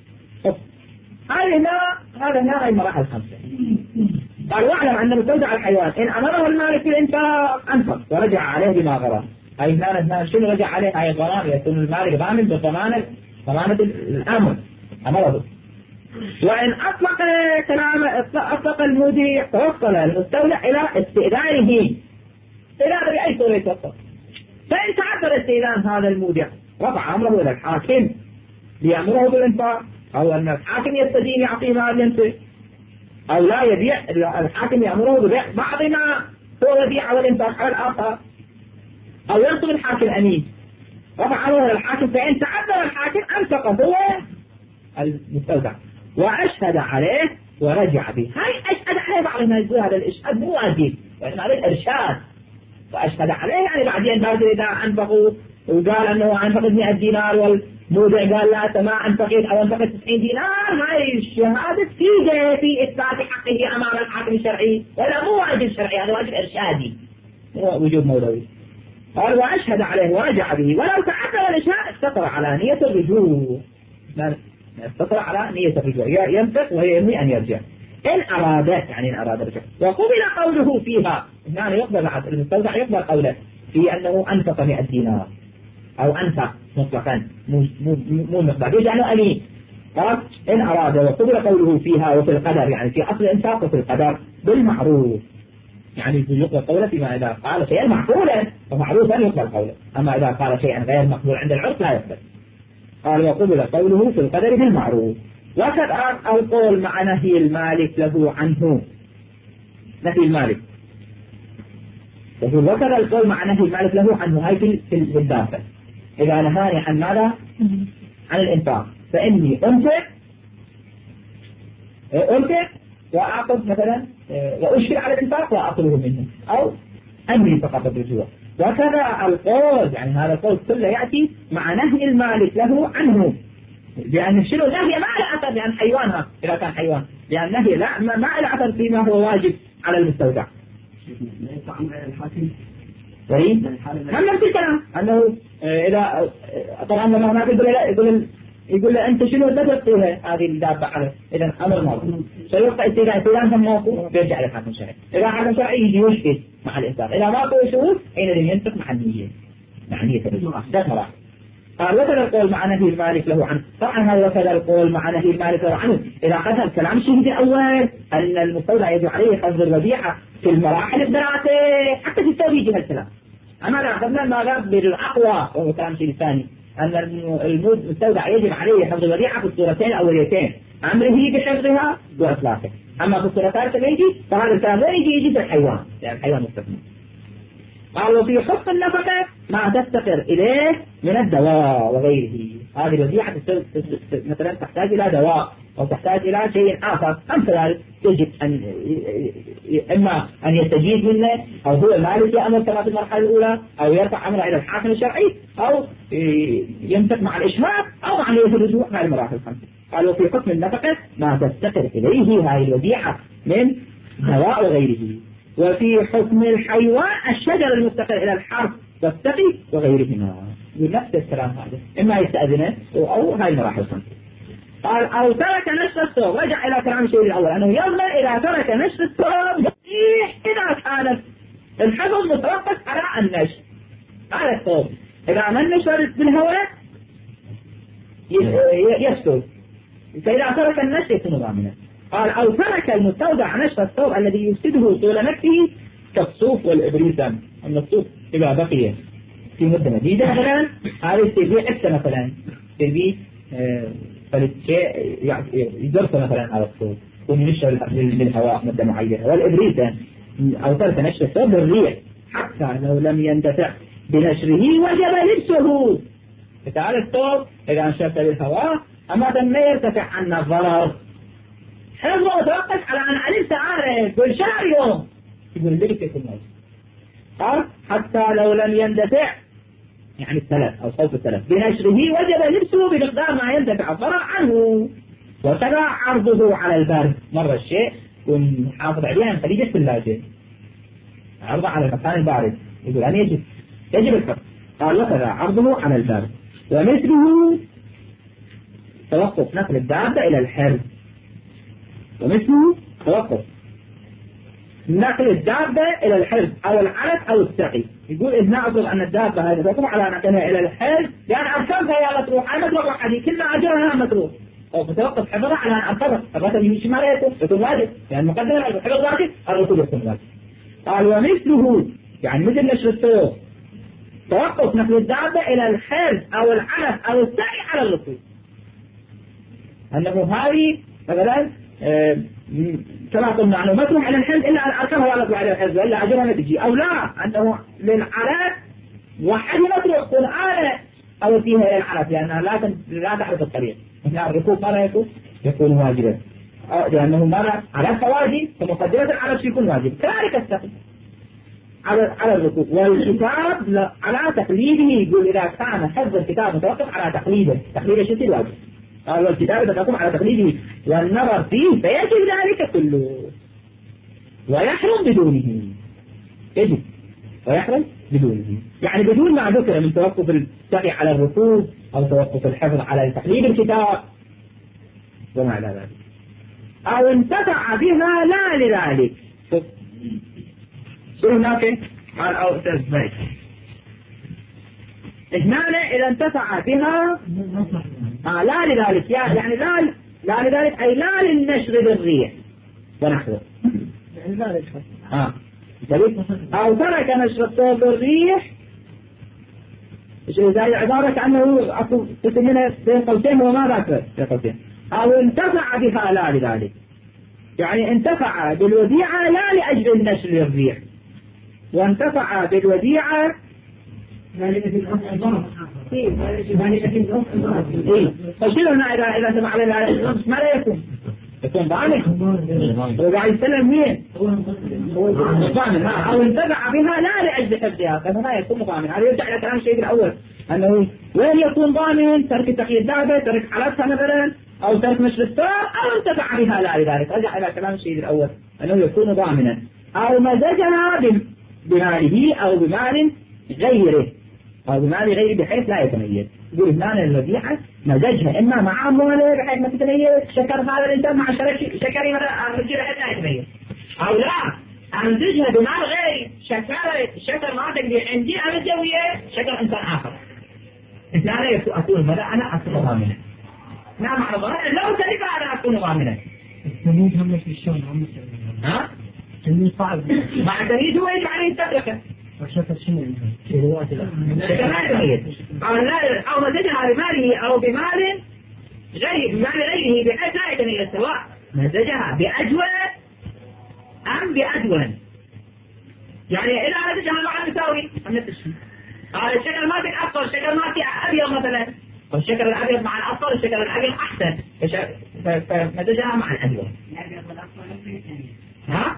هذه هنا هذا هنا المراحل الخمسة. قال واعلم أن مستودع الحيوان إن أمره المالك بالإنفاق أنفق ورجع عليه بما غرم. هاي هنا هنا شنو رجع عليه؟ هاي الضمان يكون المالك ضامن بضمانة ضمانة الأمر أمره. وإن أطلق كلام أطلق المودع توصل المستودع إلى استئذانه استئذان بأي صورة يتوصل. فإن تعذر استئذان هذا المودع رفع أمره إلى الحاكم ليأمره بالإنفاق، أو أن الحاكم يستدين يعطيه ما ينفق، أو لا يبيع الحاكم يأمره ببيع بعض ما هو يبيع والإنفاق على الآخر، أو ينصب الحاكم أمين رفع أمره إلى الحاكم. فإن تعذر الحاكم أنفق هو المستودع وأشهد عليه ورجع به. هاي أشهد عليه بعض الناس يقول هذا الإشهاد مو واجب وإنما هذا الإرشاد. وأشهد عليه يعني بعدين بعد إذا أنفقوا وقال أنه أنفقت مئة دينار والمودع قال لا أنت ما أنفقت أو أنفقت تسعين دينار، هاي الشهادة تفيده في إثبات حقه أمام الحاكم الشرعي، ولا مو واجب شرعي هذا واجب إرشادي وجوب مولوي. قال وأشهد عليه ورجع به ولو تعذر الإشهاد استطر على نية الرجوع. استطر على نية الرجوع ينفق وهي ينوي أن يرجع إن أراد يعني إن أراد الرجوع. وقبل قوله فيها هنا يقبل المستودع يقبل قوله في أنه أنفق مئة دينار أو أنفق مطلقا مو مو مو مقدار يعني أمين. قال إن أراد وقبل قوله فيها وفي القدر يعني في أصل الإنفاق وفي القدر بالمعروف يعني يقبل قوله فيما إذا قال شيئا معقولا ومعروفا يقبل قوله، أما إذا قال شيئا غير مقبول عند العرف لا يقبل. قال وقبل قوله في القدر بالمعروف. وقد القول مع نهي المالك له عنه نهي المالك يقول وكذا القول مع نهي المالك له عنه هاي في الدافع. إذا نهاني عن ماذا؟ عن الإنفاق فإني أنفق أنفق وأعطف مثلا وأشفق على الإنفاق وأطلبه منه أو أنهي فقط الرجوع. وكذا القول، يعني هذا القول كله يأتي مع نهي المالك له عنه، لأن شنو النهي ما له أثر لأن حيوانها إذا كان حيوان، لأن النهي لا ما له أثر فيما هو واجب على المستودع. طيب هم نفس الكلام أنه إذا طبعا لما ما يقول لا يقول يقول له أنت شنو تدرك فيها هذه الدابة عليه، إذا أمر موقوف سيبقى استيلاء استيلاء هم موقوف بيرجع للحاكم الشرعي. إذا حاكم شرعي يجي يشهد مع الإنسان، إذا ما هو شهود حينئذ ينطق مع النية، مع نية ثلاث مراحل. قال وكذا القول مع نهي المالك له عنه. طبعا هذا وكذا القول مع نهي المالك له عنه إذا قتل كلام الشهيد الأول أن المستودع يجب عليه حفظ الوديعة في المراحل الثلاثة حتى في التوبيج الكلام. أما لا أخذنا ما ذا بالأقوى وهو كلام شيء ثاني أن المستودع يجب عليه حفظ الوديعة في الصورتين الأوليتين، أمره بحفظها وإطلاقه. أما في الصورة الثالثة يجي فهذا الكلام لا يجي يجي بالحيوان، يعني الحيوان مستثنى. قال وفي حكم النفقة ما تفتقر إليه من الدواء وغيره. هذه الوديعة مثلا تحتاج إلى دواء أو تحتاج إلى شيء آخر، أمثال يجب أن إما أن يستجيب منه أو هو المالك يأمر كما في المرحلة الأولى أو يرفع أمره إلى الحاكم الشرعي أو يمسك مع الإشهاد أو مع الرجوع مع المراحل الخمسة. قالوا في حكم النفقة ما تفتقر إليه هذه الوديعة من دواء وغيره. وفي حكم الحيوان الشجر المفتقر إلى الحرث والسقي وغيرهما. نفس الكلام هذا إما يستأذنه أو هاي المراحل الخمسة. قال أو ترك نشر الثوب، رجع إلى كلام الشيء الأول أنه يضمن إذا ترك نشر الثوب إذا كانت الحفظ متوقف على النشر على الثوب، إذا ما نشر بالهواء يسكت، فإذا ترك النشر يكون ضامنا. قال أو ترك المستودع نشر الثوب الذي يفسده طول نفسه كالصوف والإبريسم. أن الصوف إذا بقي في مدة مديدة مثلا هذا يستبيع أكثر مثلا يستبيع فالشيء يدرس مثلا على الصوت ونشر للهواء مدة معينة. والإبريسم أو ترك نشر الثوب بالريح حتى لو لم يندفع بنشره وجب لبسه. فتعالى الثوب إذا نشرت للهواء أما ما يرتفع عنا الضرر حفظه متوقف على أن علمت عارف كل شهر يوم يقول لك يكون موجود. قال حتى لو لم يندفع يعني الثلاث أو صوت الثلاث بنشره وجب لبسه بمقدار ما يندفع الضرر عنه. وكذا عرضه على البارد، مرة الشيء ونحافظ عليها من خليج الثلاجة عرضه على المكان البارد يقول أن يجب يجب الحفظ. قال وكذا عرضه على البارد. ومثله توقف نقل الدابة إلى الحرب، ومثله توقف نقل الدابة إلى الحرب أو العلف أو السقي. يقول إذ نعذر أن الدابة هذه توقف على نقلها إلى الحرب لأن أركبها يا متروح أنا متروح وحدي كلنا أجرها متروح أو فتوقف حفظها على أن أركبها الركب يمشي ما لا يكون يكون واجب يعني مقدمة الحفظ واجب الركوب يكون واجب. قال ومثله يعني مثل نشر الثوب توقف نقل الدابة إلى الحرب أو العلف أو السقي على الركوب. أنه هذه مثلا آه كما قلنا عنه متروح على الحرب إلا أن أركبها يلا على الحرب إلا أجرها ما تجي أو لا أنه للعلف وحد متروح تكون آلة أو فيها إلى العلف لأنها لا لا تحرك الطريق. هنا الركوب ما لا يكون يكون واجبا لأنه ما على واجب فمقدمة العلف يكون واجب. كذلك السقي على على الركوب. والكتاب على تقليده يقول إذا كان حفظ الكتاب متوقف على تقليده تقليد شيء واجب. قال والكتاب تقوم على تقليده والنظر فيه فيجب ذلك كله ويحرم بدونه. يجب ويحرم بدونه يعني بدون ما ذكر من توقف السقي على الركوب أو توقف الحفظ على تقليد الكتاب وما إلى ذلك. أو انتفع بها لا لذلك. شو هناك؟ قال أو تزبيت هنا إذا انتفع بها آه لا لذلك يعني لا لا لذلك أي لا للنشر بالريح ونحوه يعني لا للنشر آه أو ترك نشر الثوب بالريح. زي عبارة كأنه أكو تسمينه بين قوسين هو ما ذكر بين قوسين. أو انتفع بها لا لذلك يعني انتفع بالوديعة لا لأجل النشر بالريح وانتفع بالوديعة ذلك في الأمر ذلك في الأمر إيه فشيل هنا إذا إذا انتفع بالوديعة ما لا يكون يكون ضامن هو قاعد يسلم مين؟ هو ضامن أو انتفع بها لا لأجل حفظها فهنا يكون ضامن. هذا يرجع إلى كلام الشيخ الأول أنه وين يكون ضامن؟ ترك تقييد الدابة، ترك حالتها مثلا، أو ترك نشر السار، أو انتفع بها لا لذلك. رجع إلى كلام الشيخ الأول أنه يكون ضامنا أو مزجها بماله أو بمال غيره أو بمال غيره بحيث لا يتميز. يقول هنا الوديعة مزجها إما مع أمواله بحيث ما تتميز، شكر هذا الإنسان مع شكري مرجع بحيث لا يتميز، أو لا أمزجها بمال غيري، شكر شكر ما تقدر عندي أنا جوية شكر إنسان آخر. هنا أكون ماذا أنا أكون ضامنا. نعم على ضامنا لو تلك أنا أكون ضامنا. التمييز هم في الشون هم ها؟ التمييز صعب. مع التمييز هو يجب عليه التفرقة. وشكر شنو في رواية شكر ما يتميز. أو لا أو مزجها بماله أو بمال غير بمال غيره بحيث لا يتميز، سواء مزجها بأجود أم بأدون. يعني إذا مزجها مع المساوي قال الشكر ما فيك أصفر، الشكر ما فيك أبيض مثلا، والشكر الأبيض مع الأصفر الشكر الأبيض أحسن، فمزجها مع الأبيض. ها؟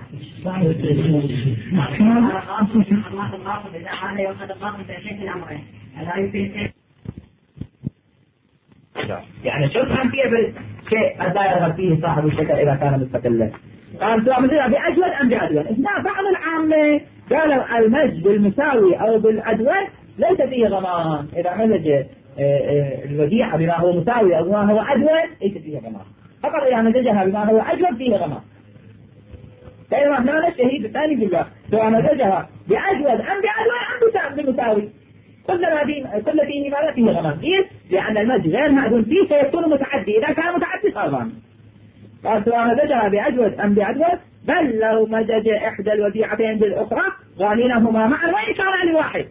يعني شو كان فيه شيء لا يرغب فيه صاحب الشكر إذا كان مستقلا. قال سواء مزجها بأجود أم بأدون. هنا بعض العامة قالوا المزج بالمساوي أو بالأدون ليس فيه ضمان. إذا مزج الوديعة بما هو مساوي أو بما هو أدون ليس فيه ضمان، فقط إذا مزجها بما هو أجود فيه ضمان. فإذا ما نشتهي بالثاني بالله سواء مزجها بأجود أم بأدون أم بمساوي كل ما فيه كل فيه ماذا فيه ضمان. ليش؟ لأن المزج غير مأذون فيه سيكون متعدي، إذا كان متعدي صار ضمان. قال سواء مزجها بأجود أم بأدود بل لو مزج إحدى الوديعتين بالأخرى غانينهما معا وإن كان لواحد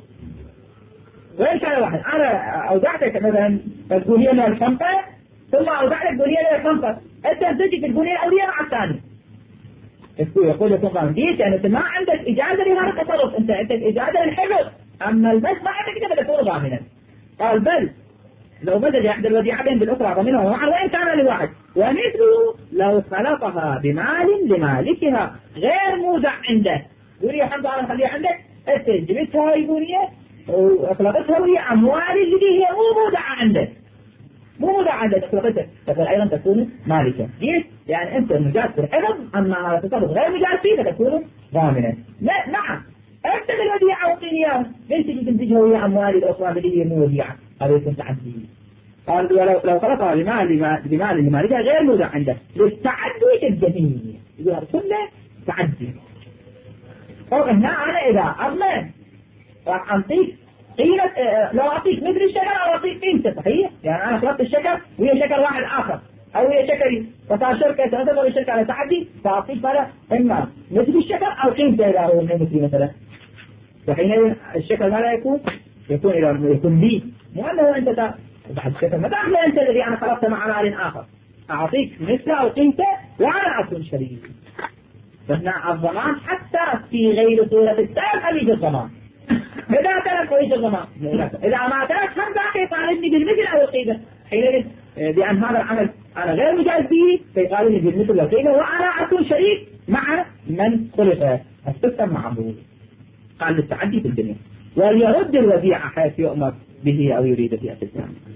وإن كان واحد. أنا أودعتك مثلا تقول لي الخمسة ثم أودعتك تقول لي الخمسة، أنت تجي تقول لي الأولية مع الثاني. يقول لكم ضامن ليش؟ لأن أنت ما عندك إجازة لهذا التصرف، أنت عندك إجازة للحفظ، أما المزج ما عندك كده تكون ضامنا. قال بل لو مزج إحدى الوديعتين بالأخرى ضمنهما معا وإن كان لواحد، ومثله لو خلطها بمال لمالكها غير مودع عنده. يقول يا حمد الله خليها عندك، أنت جبتها يقول وأخلطتها وهي أموال اللي هي مو مودعة عندك، مو مودعة عندك أخلطتها، فقال أيضا تكون مالكة. ليش؟ يعني أنت مجاز في الحفظ، أما تصرف غير مجاز فيه فتكون ضامنا. لا نعم أنت بالوديعة وقينيها ليش تجي تنتجها وهي أموال الأخرى اللي هي مو وديعة، هذا يكون تعدي. قال لو لو خلطها بمال بمال لمالكها غير مودع عنده للتعدي الجميع، يقول هذا كله تعدي. طبعا هنا أنا إذا أضمن راح أعطيك قيمة، لو أعطيك مثل الشكر أو أعطيك قيمته صحيح، يعني أنا خلطت الشكر وهي شكر واحد آخر أو هي شكري فصار شركة تعتبر الشركة على تعدي، فأعطيك فلا إما مثل الشكر أو قيمته إذا هو مثل مثلا، فحين الشكر ما لا يكون يكون إذا يكون لي مو أنه أنت تا بعد الشكر ما داخل أنت الذي أنا خلطته مع مال آخر، أعطيك مثله أو قيمته وأنا أكون شريك. فهنا الضمان حتى في غير صورة السلف أليج الضمان. إذا تلف أليج الضمان، إذا ما تلف هم باقي يطالبني بالمثل أو القيمة، حينئذ بأن هذا العمل أنا غير مجاز به فيطالبني بالمثل أو القيمة وأنا أكون شريك مع من خلق السلف معه. قال للتعدي في الدنيا وليرد الوديعة حيث يؤمر به أو يريد في الإسلام.